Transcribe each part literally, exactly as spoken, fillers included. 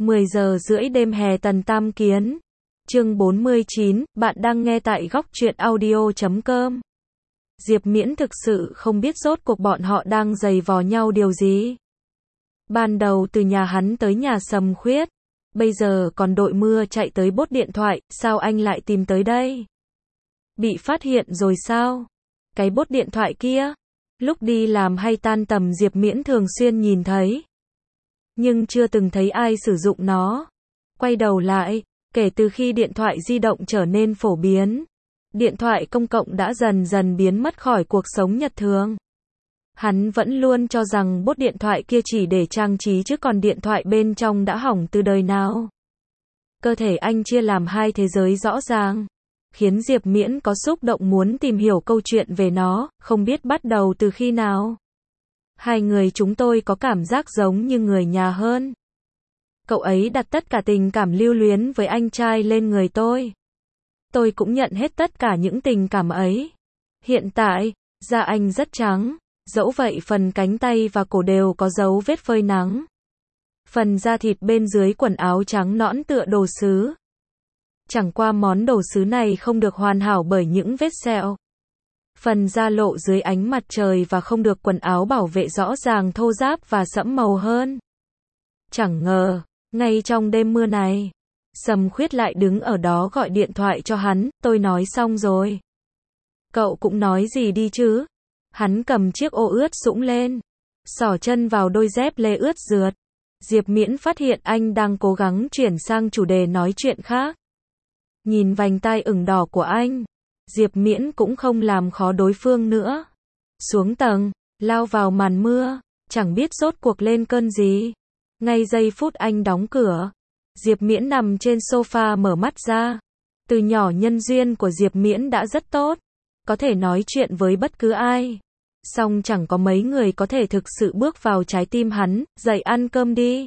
mười giờ rưỡi đêm hè Tần Tam Kiến. Chương bốn mươi chín, bạn đang nghe tại góc truyện audio chấm com. Diệp Miễn thực sự không biết rốt cuộc bọn họ đang giày vò nhau điều gì. Ban đầu từ nhà hắn tới nhà Sầm Khuyết, bây giờ còn đội mưa chạy tới bốt điện thoại, sao anh lại tìm tới đây? Bị phát hiện rồi sao? Cái bốt điện thoại kia, lúc đi làm hay tan tầm Diệp Miễn thường xuyên nhìn thấy, nhưng chưa từng thấy ai sử dụng nó. Quay đầu lại, kể từ khi điện thoại di động trở nên phổ biến, điện thoại công cộng đã dần dần biến mất khỏi cuộc sống nhật thường. Hắn vẫn luôn cho rằng bốt điện thoại kia chỉ để trang trí chứ còn điện thoại bên trong đã hỏng từ đời nào. Cơ thể anh chia làm hai thế giới rõ ràng, khiến Diệp Miễn có xúc động muốn tìm hiểu câu chuyện về nó, không biết bắt đầu từ khi nào. Hai người chúng tôi có cảm giác giống như người nhà hơn. Cậu ấy đặt tất cả tình cảm lưu luyến với anh trai lên người tôi. Tôi cũng nhận hết tất cả những tình cảm ấy. Hiện tại, da anh rất trắng, dẫu vậy phần cánh tay và cổ đều có dấu vết phơi nắng. Phần da thịt bên dưới quần áo trắng nõn tựa đồ sứ. Chẳng qua món đồ sứ này không được hoàn hảo bởi những vết sẹo. Phần da lộ dưới ánh mặt trời và không được quần áo bảo vệ rõ ràng thô ráp và sẫm màu hơn. Chẳng ngờ, ngay trong đêm mưa này, Sầm Khuyết lại đứng ở đó gọi điện thoại cho hắn, tôi nói xong rồi. Cậu cũng nói gì đi chứ? Hắn cầm chiếc ô ướt sũng lên, xỏ chân vào đôi dép lê ướt rượt. Diệp Miễn phát hiện anh đang cố gắng chuyển sang chủ đề nói chuyện khác. Nhìn vành tai ửng đỏ của anh, Diệp Miễn cũng không làm khó đối phương nữa. Xuống tầng, lao vào màn mưa, chẳng biết rốt cuộc lên cơn gì. Ngay giây phút anh đóng cửa, Diệp Miễn nằm trên sofa mở mắt ra. Từ nhỏ nhân duyên của Diệp Miễn đã rất tốt, có thể nói chuyện với bất cứ ai. Song chẳng có mấy người có thể thực sự bước vào trái tim hắn, dậy ăn cơm đi.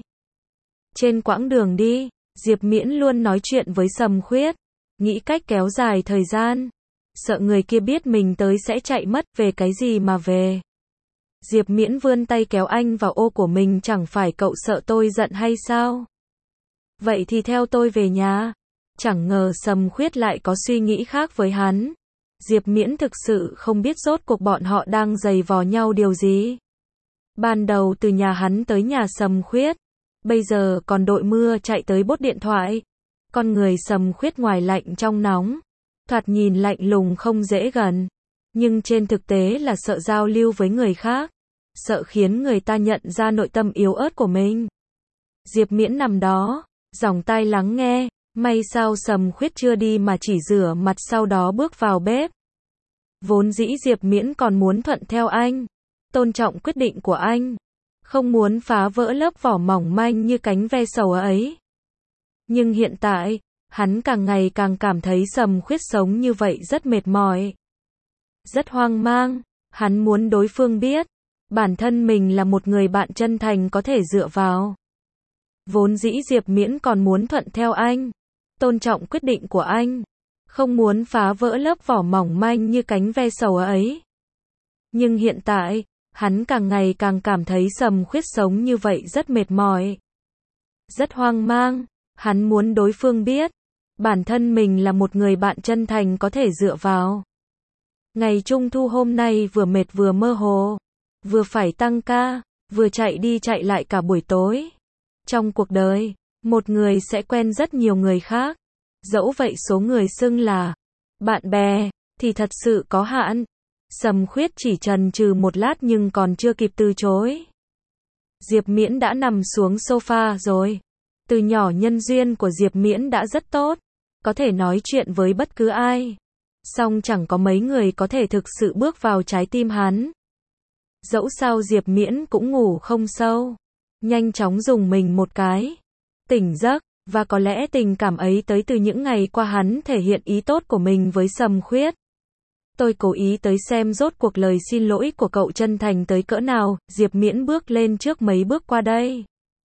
Trên quãng đường đi, Diệp Miễn luôn nói chuyện với Sầm Khuyết, nghĩ cách kéo dài thời gian. Sợ người kia biết mình tới sẽ chạy mất, về cái gì mà về. Diệp Miễn vươn tay kéo anh vào ô của mình, chẳng phải cậu sợ tôi giận hay sao? Vậy thì theo tôi về nhà. Chẳng ngờ Sầm Khuyết lại có suy nghĩ khác với hắn. Diệp Miễn thực sự không biết rốt cuộc bọn họ đang giày vò nhau điều gì. Ban đầu từ nhà hắn tới nhà Sầm Khuyết, bây giờ còn đội mưa chạy tới bốt điện thoại. Con người Sầm Khuyết ngoài lạnh trong nóng, thoạt nhìn lạnh lùng không dễ gần, nhưng trên thực tế là sợ giao lưu với người khác, sợ khiến người ta nhận ra nội tâm yếu ớt của mình. Diệp Miễn nằm đó, dòng tai lắng nghe, may sao Sầm Khuyết chưa đi mà chỉ rửa mặt sau đó bước vào bếp. Vốn dĩ Diệp Miễn còn muốn thuận theo anh, tôn trọng quyết định của anh, không muốn phá vỡ lớp vỏ mỏng manh như cánh ve sầu ấy. Nhưng hiện tại, hắn càng ngày càng cảm thấy Sầm Khuyết sống như vậy rất mệt mỏi, rất hoang mang. Hắn muốn đối phương biết, bản thân mình là một người bạn chân thành có thể dựa vào. Vốn dĩ Diệp Miễn còn muốn thuận theo anh, tôn trọng quyết định của anh, không muốn phá vỡ lớp vỏ mỏng manh như cánh ve sầu ấy. Nhưng hiện tại, hắn càng ngày càng cảm thấy Sầm Khuyết sống như vậy rất mệt mỏi, rất hoang mang. Hắn muốn đối phương biết, bản thân mình là một người bạn chân thành có thể dựa vào. Ngày Trung thu hôm nay vừa mệt vừa mơ hồ, vừa phải tăng ca, vừa chạy đi chạy lại cả buổi tối. Trong cuộc đời, một người sẽ quen rất nhiều người khác. Dẫu vậy số người xưng là bạn bè thì thật sự có hạn. Sầm Khuyết chỉ chần chừ một lát nhưng còn chưa kịp từ chối. Diệp Miễn đã nằm xuống sofa rồi. Từ nhỏ nhân duyên của Diệp Miễn đã rất tốt, có thể nói chuyện với bất cứ ai. Song chẳng có mấy người có thể thực sự bước vào trái tim hắn. Dẫu sao Diệp Miễn cũng ngủ không sâu, nhanh chóng dùng mình một cái, tỉnh giấc, và có lẽ tình cảm ấy tới từ những ngày qua hắn thể hiện ý tốt của mình với Sầm Khuyết. Tôi cố ý tới xem rốt cuộc lời xin lỗi của cậu chân thành tới cỡ nào. Diệp Miễn bước lên trước mấy bước qua đây.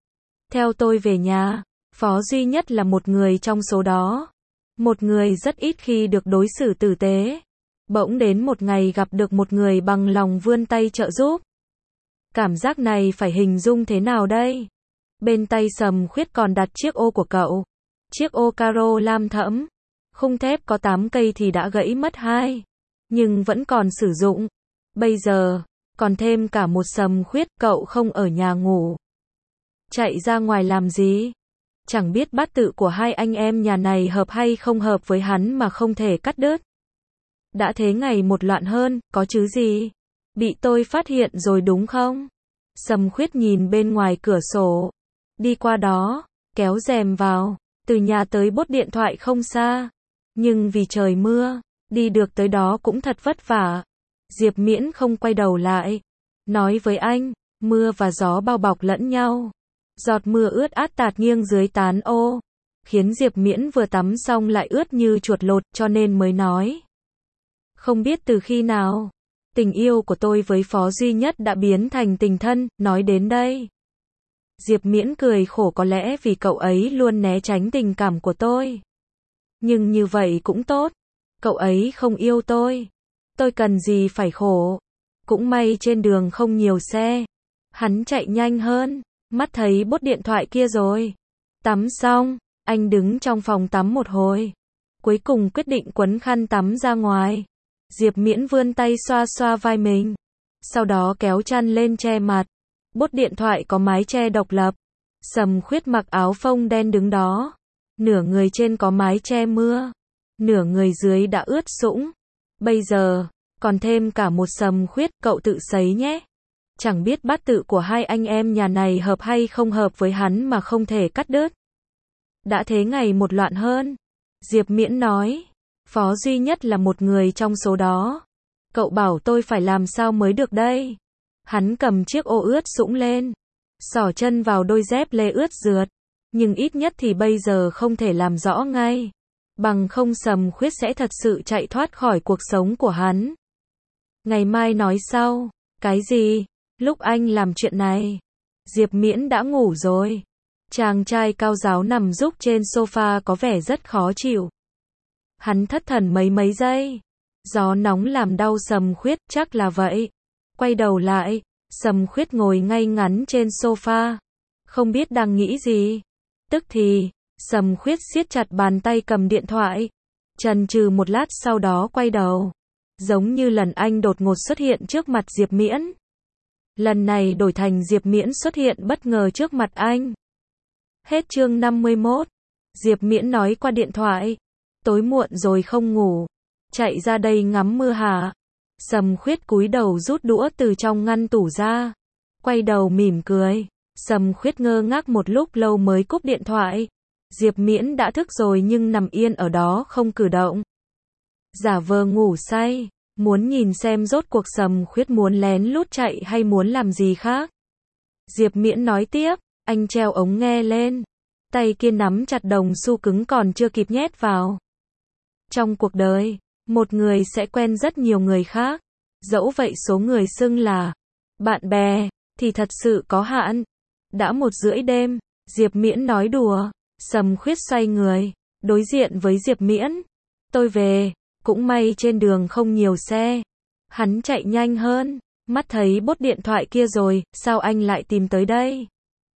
Theo tôi về nhà. Phó duy nhất là một người trong số đó. Một người rất ít khi được đối xử tử tế. Bỗng đến một ngày gặp được một người bằng lòng vươn tay trợ giúp. Cảm giác này phải hình dung thế nào đây? Bên tay Sầm Khuyết còn đặt chiếc ô của cậu. Chiếc ô caro lam thẫm. Khung thép có tám cây thì đã gãy mất hai. Nhưng vẫn còn sử dụng. Bây giờ, còn thêm cả một Sầm Khuyết, cậu không ở nhà ngủ. Chạy ra ngoài làm gì? Chẳng biết bát tự của hai anh em nhà này hợp hay không hợp với hắn mà không thể cắt đứt. Đã thế ngày một loạn hơn, có chứ gì? Bị tôi phát hiện rồi đúng không? Sầm Khuyết nhìn bên ngoài cửa sổ. Đi qua đó, kéo rèm vào. Từ nhà tới bốt điện thoại không xa. Nhưng vì trời mưa, đi được tới đó cũng thật vất vả. Diệp Miễn không quay đầu lại. Nói với anh, mưa và gió bao bọc lẫn nhau. Giọt mưa ướt át tạt nghiêng dưới tán ô. Khiến Diệp Miễn vừa tắm xong lại ướt như chuột lột, cho nên mới nói. Không biết từ khi nào, tình yêu của tôi với Phó Duy Nhất đã biến thành tình thân. Nói đến đây, Diệp Miễn cười khổ, có lẽ vì cậu ấy luôn né tránh tình cảm của tôi. Nhưng như vậy cũng tốt. Cậu ấy không yêu tôi. Tôi cần gì phải khổ. Cũng may trên đường không nhiều xe. Hắn chạy nhanh hơn. Mắt thấy bốt điện thoại kia rồi. Tắm xong, anh đứng trong phòng tắm một hồi. Cuối cùng quyết định quấn khăn tắm ra ngoài. Diệp Miễn vươn tay xoa xoa vai mình. Sau đó kéo chăn lên che mặt. Bốt điện thoại có mái che độc lập. Sầm Khuyết mặc áo phông đen đứng đó. Nửa người trên có mái che mưa. Nửa người dưới đã ướt sũng. Bây giờ, còn thêm cả một Sầm Khuyết, cậu tự sấy nhé. Chẳng biết bát tự của hai anh em nhà này hợp hay không hợp với hắn mà không thể cắt đứt. Đã thế ngày một loạn hơn. Diệp Miễn nói. Phó Duy Nhất là một người trong số đó. Cậu bảo tôi phải làm sao mới được đây? Hắn cầm chiếc ô ướt sũng lên. Xỏ chân vào đôi dép lê ướt rượt. Nhưng ít nhất thì bây giờ không thể làm rõ ngay. Bằng không Sầm Khuyết sẽ thật sự chạy thoát khỏi cuộc sống của hắn. Ngày mai nói sau. Cái gì? Lúc anh làm chuyện này, Diệp Miễn đã ngủ rồi. Chàng trai cao ráo nằm rúc trên sofa có vẻ rất khó chịu. Hắn thất thần mấy mấy giây. Gió nóng làm đau Sầm Khuyết, chắc là vậy. Quay đầu lại, Sầm Khuyết ngồi ngay ngắn trên sofa. Không biết đang nghĩ gì. Tức thì, Sầm Khuyết siết chặt bàn tay cầm điện thoại. Chần chừ một lát sau đó quay đầu. Giống như lần anh đột ngột xuất hiện trước mặt Diệp Miễn. Lần này đổi thành Diệp Miễn xuất hiện bất ngờ trước mặt anh. Hết chương năm mươi mốt. Diệp Miễn nói qua điện thoại. Tối muộn rồi không ngủ. Chạy ra đây ngắm mưa hả? Sầm Khuyết cúi đầu rút đũa từ trong ngăn tủ ra. Quay đầu mỉm cười. Sầm Khuyết ngơ ngác một lúc lâu mới cúp điện thoại. Diệp Miễn đã thức rồi nhưng nằm yên ở đó không cử động. Giả vờ ngủ say. Muốn nhìn xem rốt cuộc Sầm Khuyết muốn lén lút chạy hay muốn làm gì khác. Diệp Miễn nói tiếp. Anh treo ống nghe lên. Tay kia nắm chặt đồng xu cứng còn chưa kịp nhét vào. Trong cuộc đời, một người sẽ quen rất nhiều người khác. Dẫu vậy số người xưng là bạn bè thì thật sự có hạn. Đã một rưỡi đêm, Diệp Miễn nói đùa. Sầm Khuyết xoay người, đối diện với Diệp Miễn. Tôi về, cũng may trên đường không nhiều xe. Hắn chạy nhanh hơn, mắt thấy bốt điện thoại kia rồi, sao anh lại tìm tới đây?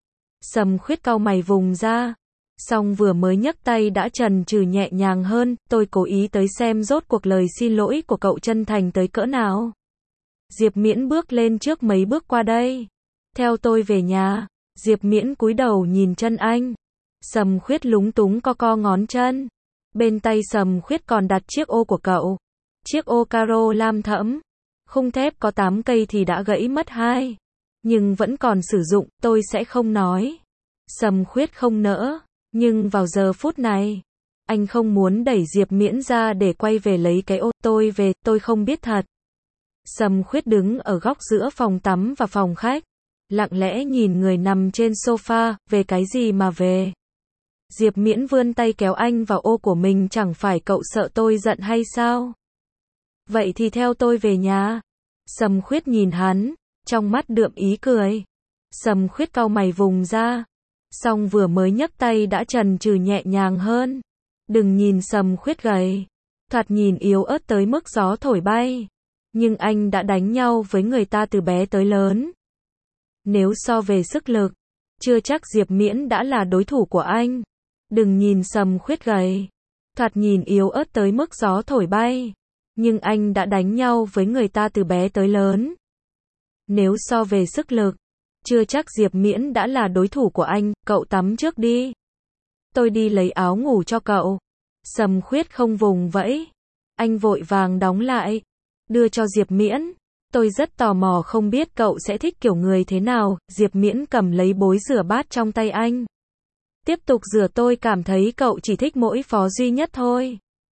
Sầm Khuyết cau mày vùng ra. Xong vừa mới nhấc tay đã chần chừ nhẹ nhàng hơn, tôi cố ý tới xem rốt cuộc lời xin lỗi của cậu chân thành tới cỡ nào. Diệp Miễn bước lên trước mấy bước qua đây. Theo tôi về nhà. Diệp Miễn cúi đầu nhìn chân anh. Sầm Khuyết lúng túng co co ngón chân. Bên tay Sầm Khuyết còn đặt chiếc ô của cậu. Chiếc ô caro lam thẫm. Khung thép có tám cây thì đã gãy mất hai. Nhưng vẫn còn sử dụng, tôi sẽ không nói. Sầm Khuyết không nỡ. Nhưng vào giờ phút này, anh không muốn đẩy Diệp Miễn ra để quay về lấy cái ô. Tôi về, tôi không biết thật. Sầm Khuyết đứng ở góc giữa phòng tắm và phòng khách. Lặng lẽ nhìn người nằm trên sofa, về cái gì mà về? Diệp Miễn vươn tay kéo anh vào ô của mình, chẳng phải cậu sợ tôi giận hay sao? Vậy thì theo tôi về nhà. Sầm Khuyết nhìn hắn, trong mắt đượm ý cười. Sầm Khuyết cau mày vùng ra. Xong vừa mới nhấc tay đã chần chừ nhẹ nhàng hơn. Đừng nhìn Sầm Khuyết gầy. Thoạt nhìn yếu ớt tới mức gió thổi bay. Nhưng anh đã đánh nhau với người ta từ bé tới lớn. Nếu so về sức lực, Chưa chắc Diệp Miễn đã là đối thủ của anh. Đừng nhìn Sầm Khuyết gầy, thoạt nhìn yếu ớt tới mức gió thổi bay. Nhưng anh đã đánh nhau với người ta từ bé tới lớn. Nếu so về sức lực, chưa chắc Diệp Miễn đã là đối thủ của anh. Cậu tắm trước đi. Tôi đi lấy áo ngủ cho cậu. Sầm Khuyết không vùng vẫy. Anh vội vàng đóng lại, đưa cho Diệp Miễn. Tôi rất tò mò không biết cậu sẽ thích kiểu người thế nào. Diệp Miễn cầm lấy bối rửa bát trong tay anh. Tiếp tục rửa, tôi cảm thấy cậu chỉ thích mỗi Phó Duy Nhất thôi.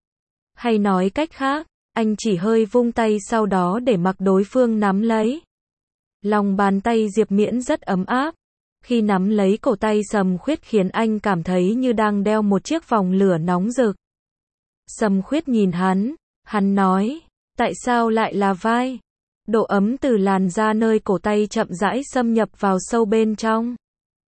Hay nói cách khác, anh chỉ hơi vung tay sau đó để mặc đối phương nắm lấy. Lòng bàn tay Diệp Miễn rất ấm áp. Khi nắm lấy cổ tay Sầm Khuyết khiến anh cảm thấy như đang đeo một chiếc vòng lửa nóng rực. Sầm Khuyết nhìn hắn, hắn nói, tại sao lại là vai? Độ ấm từ làn da nơi cổ tay chậm rãi xâm nhập vào sâu bên trong.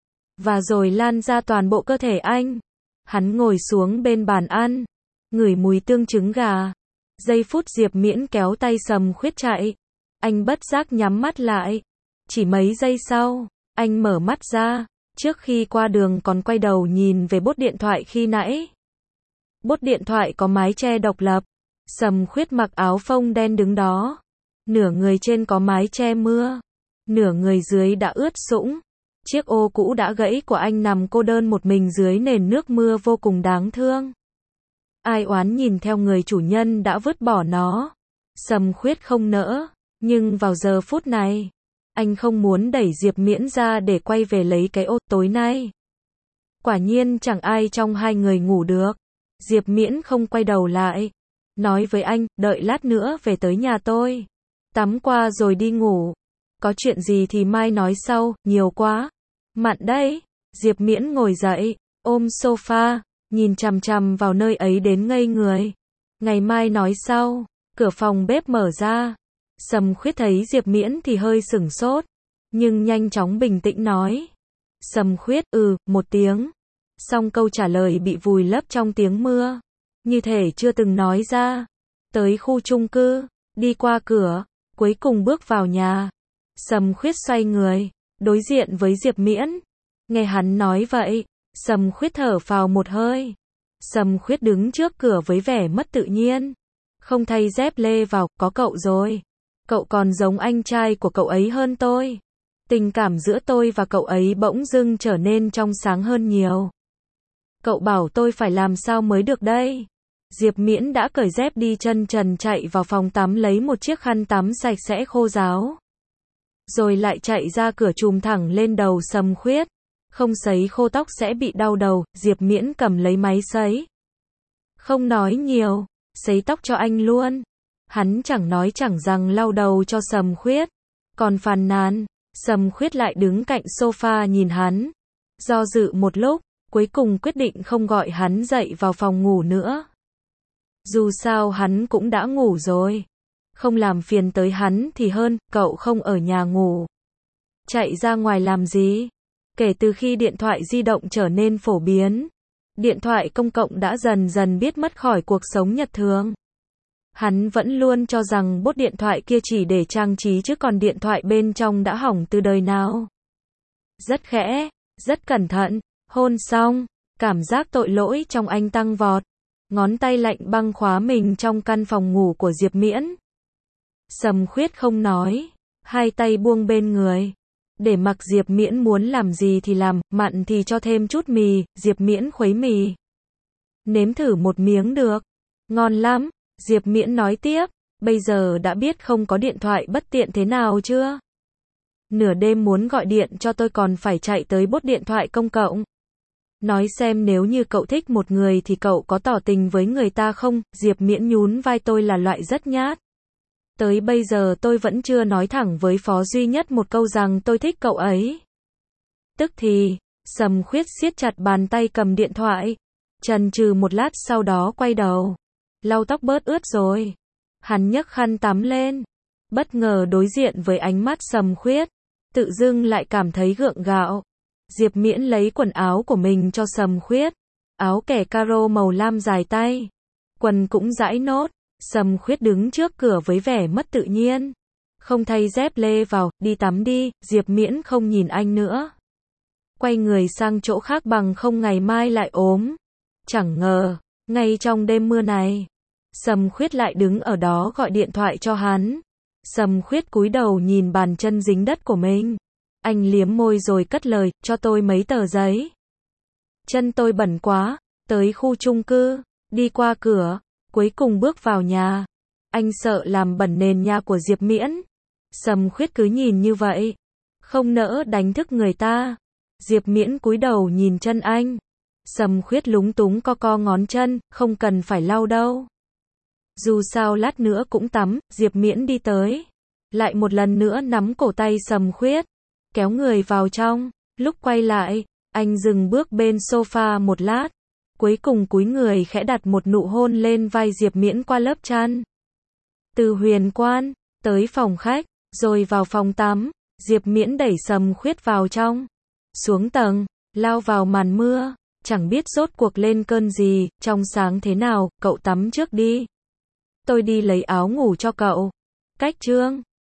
Và rồi lan ra toàn bộ cơ thể anh. Hắn ngồi xuống bên bàn ăn, ngửi mùi tương trứng gà. Giây phút Diệp Miễn kéo tay Sầm Khuyết chạy, anh bất giác nhắm mắt lại. Chỉ mấy giây sau, anh mở mắt ra. Trước khi qua đường còn quay đầu nhìn về bốt điện thoại khi nãy. Bốt điện thoại có mái che độc lập. Sầm Khuyết mặc áo phông đen đứng đó. Nửa người trên có mái che mưa, nửa người dưới đã ướt sũng. Chiếc ô cũ đã gãy của anh nằm cô đơn một mình dưới nền nước mưa vô cùng đáng thương. Ai oán nhìn theo người chủ nhân đã vứt bỏ nó. Sầm Khuyết không nỡ, nhưng vào giờ phút này, anh không muốn đẩy Diệp Miễn ra để quay về lấy cái ô tối nay. Quả nhiên chẳng ai trong hai người ngủ được. Diệp Miễn không quay đầu lại, nói với anh, đợi lát nữa về tới nhà tôi. Tắm qua rồi đi ngủ. Có chuyện gì thì mai nói sau, nhiều quá. Mặn đấy. Diệp Miễn ngồi dậy, ôm sofa, nhìn chằm chằm vào nơi ấy đến ngây người. Ngày mai nói sau. Cửa phòng bếp mở ra. Sầm Khuyết thấy Diệp Miễn thì hơi sửng sốt, nhưng nhanh chóng bình tĩnh nói. Sầm Khuyết, ừ, một tiếng. Xong câu trả lời bị vùi lấp trong tiếng mưa, như thể chưa từng nói ra. Tới khu chung cư, đi qua cửa, cuối cùng bước vào nhà. Sầm Khuyết xoay người, đối diện với Diệp Miễn. Nghe hắn nói vậy, Sầm Khuyết thở phào một hơi. Sầm Khuyết đứng trước cửa với vẻ mất tự nhiên. Không thay dép lê vào, có cậu rồi. Cậu còn giống anh trai của cậu ấy hơn tôi. Tình cảm giữa tôi và cậu ấy bỗng dưng trở nên trong sáng hơn nhiều. Cậu bảo tôi phải làm sao mới được đây? Diệp Miễn đã cởi dép đi chân trần chạy vào phòng tắm lấy một chiếc khăn tắm sạch sẽ khô ráo. Rồi lại chạy ra cửa chùm thẳng lên đầu Sầm Khuyết. Không sấy khô tóc sẽ bị đau đầu. Diệp Miễn cầm lấy máy sấy. Không nói nhiều, sấy tóc cho anh luôn. Hắn chẳng nói chẳng rằng lau đầu cho Sầm Khuyết. Còn phàn nàn, Sầm Khuyết lại đứng cạnh sofa nhìn hắn. Do dự một lúc, cuối cùng quyết định không gọi hắn dậy vào phòng ngủ nữa. Dù sao hắn cũng đã ngủ rồi. Không làm phiền tới hắn thì hơn, cậu không ở nhà ngủ. Chạy ra ngoài làm gì? Kể từ khi điện thoại di động trở nên phổ biến, điện thoại công cộng đã dần dần biết mất khỏi cuộc sống nhật thường. Hắn vẫn luôn cho rằng bốt điện thoại kia chỉ để trang trí chứ còn điện thoại bên trong đã hỏng từ đời nào. Rất khẽ, rất cẩn thận, hôn xong, cảm giác tội lỗi trong anh tăng vọt. Ngón tay lạnh băng khóa mình trong căn phòng ngủ của Diệp Miễn. Sầm Khuyết không nói, hai tay buông bên người. Để mặc Diệp Miễn muốn làm gì thì làm, mặn thì cho thêm chút mì. Diệp Miễn khuấy mì. Nếm thử một miếng được. Ngon lắm. Diệp Miễn nói tiếp, bây giờ đã biết không có điện thoại bất tiện thế nào chưa? Nửa đêm muốn gọi điện cho tôi còn phải chạy tới bốt điện thoại công cộng. Nói xem nếu như cậu thích một người thì cậu có tỏ tình với người ta không? Diệp Miễn nhún vai, tôi là loại rất nhát. Tới bây giờ tôi vẫn chưa nói thẳng với Phó Duy Nhất một câu rằng tôi thích cậu ấy. Tức thì, Sầm Khuyết siết chặt bàn tay cầm điện thoại. Chần chừ một lát sau đó quay đầu. Lau tóc bớt ướt rồi. Hắn nhấc khăn tắm lên. Bất ngờ đối diện với ánh mắt Sầm Khuyết. Tự dưng lại cảm thấy gượng gạo. Diệp Miễn lấy quần áo của mình cho Sầm Khuyết. Áo kẻ caro màu lam dài tay. Quần cũng dãi nốt. Sầm Khuyết đứng trước cửa với vẻ mất tự nhiên. Không thay dép lê vào, đi tắm đi. Diệp Miễn không nhìn anh nữa. quay người sang chỗ khác bằng không ngày mai lại ốm. Chẳng ngờ, ngay trong đêm mưa này, Sầm Khuyết lại đứng ở đó gọi điện thoại cho hắn. Sầm Khuyết cúi đầu nhìn bàn chân dính đất của mình. Anh liếm môi rồi cất lời, cho tôi mấy tờ giấy. Chân tôi bẩn quá, tới khu chung cư, đi qua cửa, cuối cùng bước vào nhà. Anh sợ làm bẩn nền nhà của Diệp Miễn. Sầm Khuyết cứ nhìn như vậy, không nỡ đánh thức người ta. Diệp Miễn cúi đầu nhìn chân anh. Sầm Khuyết lúng túng co co ngón chân, không cần phải lau đâu. Dù sao lát nữa cũng tắm. Diệp Miễn đi tới, lại một lần nữa nắm cổ tay Sầm Khuyết, kéo người vào trong. Lúc quay lại, anh dừng bước bên sofa một lát, cuối cùng cúi người khẽ đặt một nụ hôn lên vai Diệp Miễn qua lớp chăn. Từ huyền quan, tới phòng khách, rồi vào phòng tắm, Diệp Miễn đẩy Sầm Khuyết vào trong, xuống tầng, lao vào màn mưa, chẳng biết rốt cuộc lên cơn gì, trong sáng thế nào, cậu tắm trước đi. Tôi đi lấy áo ngủ cho cậu. Cách trương.